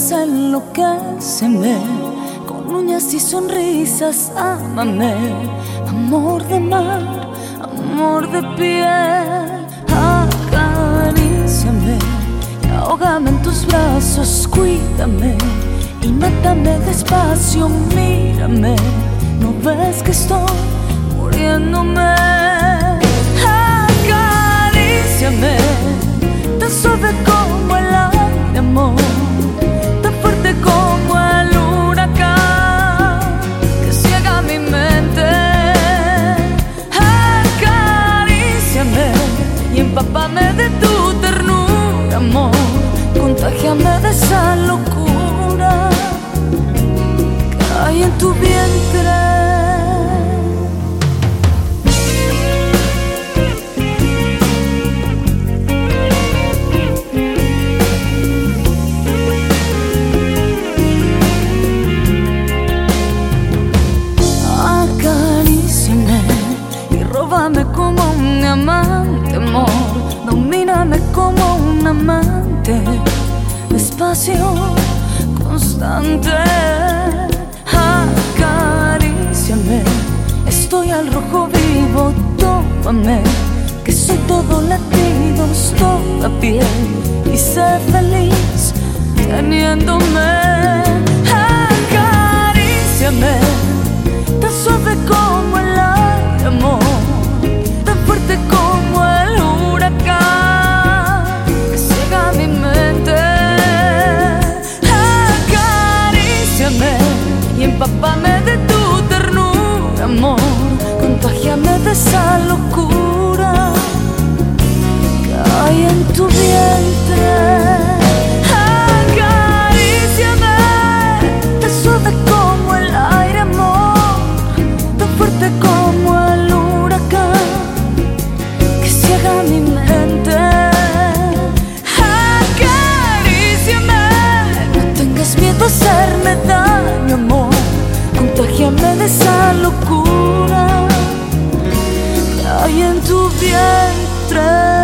fuerza enloquéceme, con uñas y sonrisas ámame. Amor de mar, amor de piel, acaríciame y ahógame en tus brazos, cuídame y mátame despacio, mírame. ¿No ves que estoy muriéndome? Acaríciame, tan suave como el aire, amor, tan fuerte como el huracán que ciega mi mente. Acaríciame y empápame de tu ternura, amor, contágiame de esa locura que hay en tu vientre. Róbame como un amante, amor, domíname como un amante, despacio, constante. Acaríciame, estoy al rojo vivo, tómame, que soy todo latidos, toda piel, y sé feliz teniéndome. Acaríciame, tan suave como el aire, amor, tan fuerte como el huracán que ciega mi mente. Acaríciame y empápame de tu ternura, amor, contágiame de esa locura que hay en tu vientre. Acaríciame, tan suave como el aire, amor, tan fuerte como el huracán que ciega mi mente. Acaríciame, no tengas miedo a hacerme daño, amor, contágiame de esa locura que hay en tu vientre.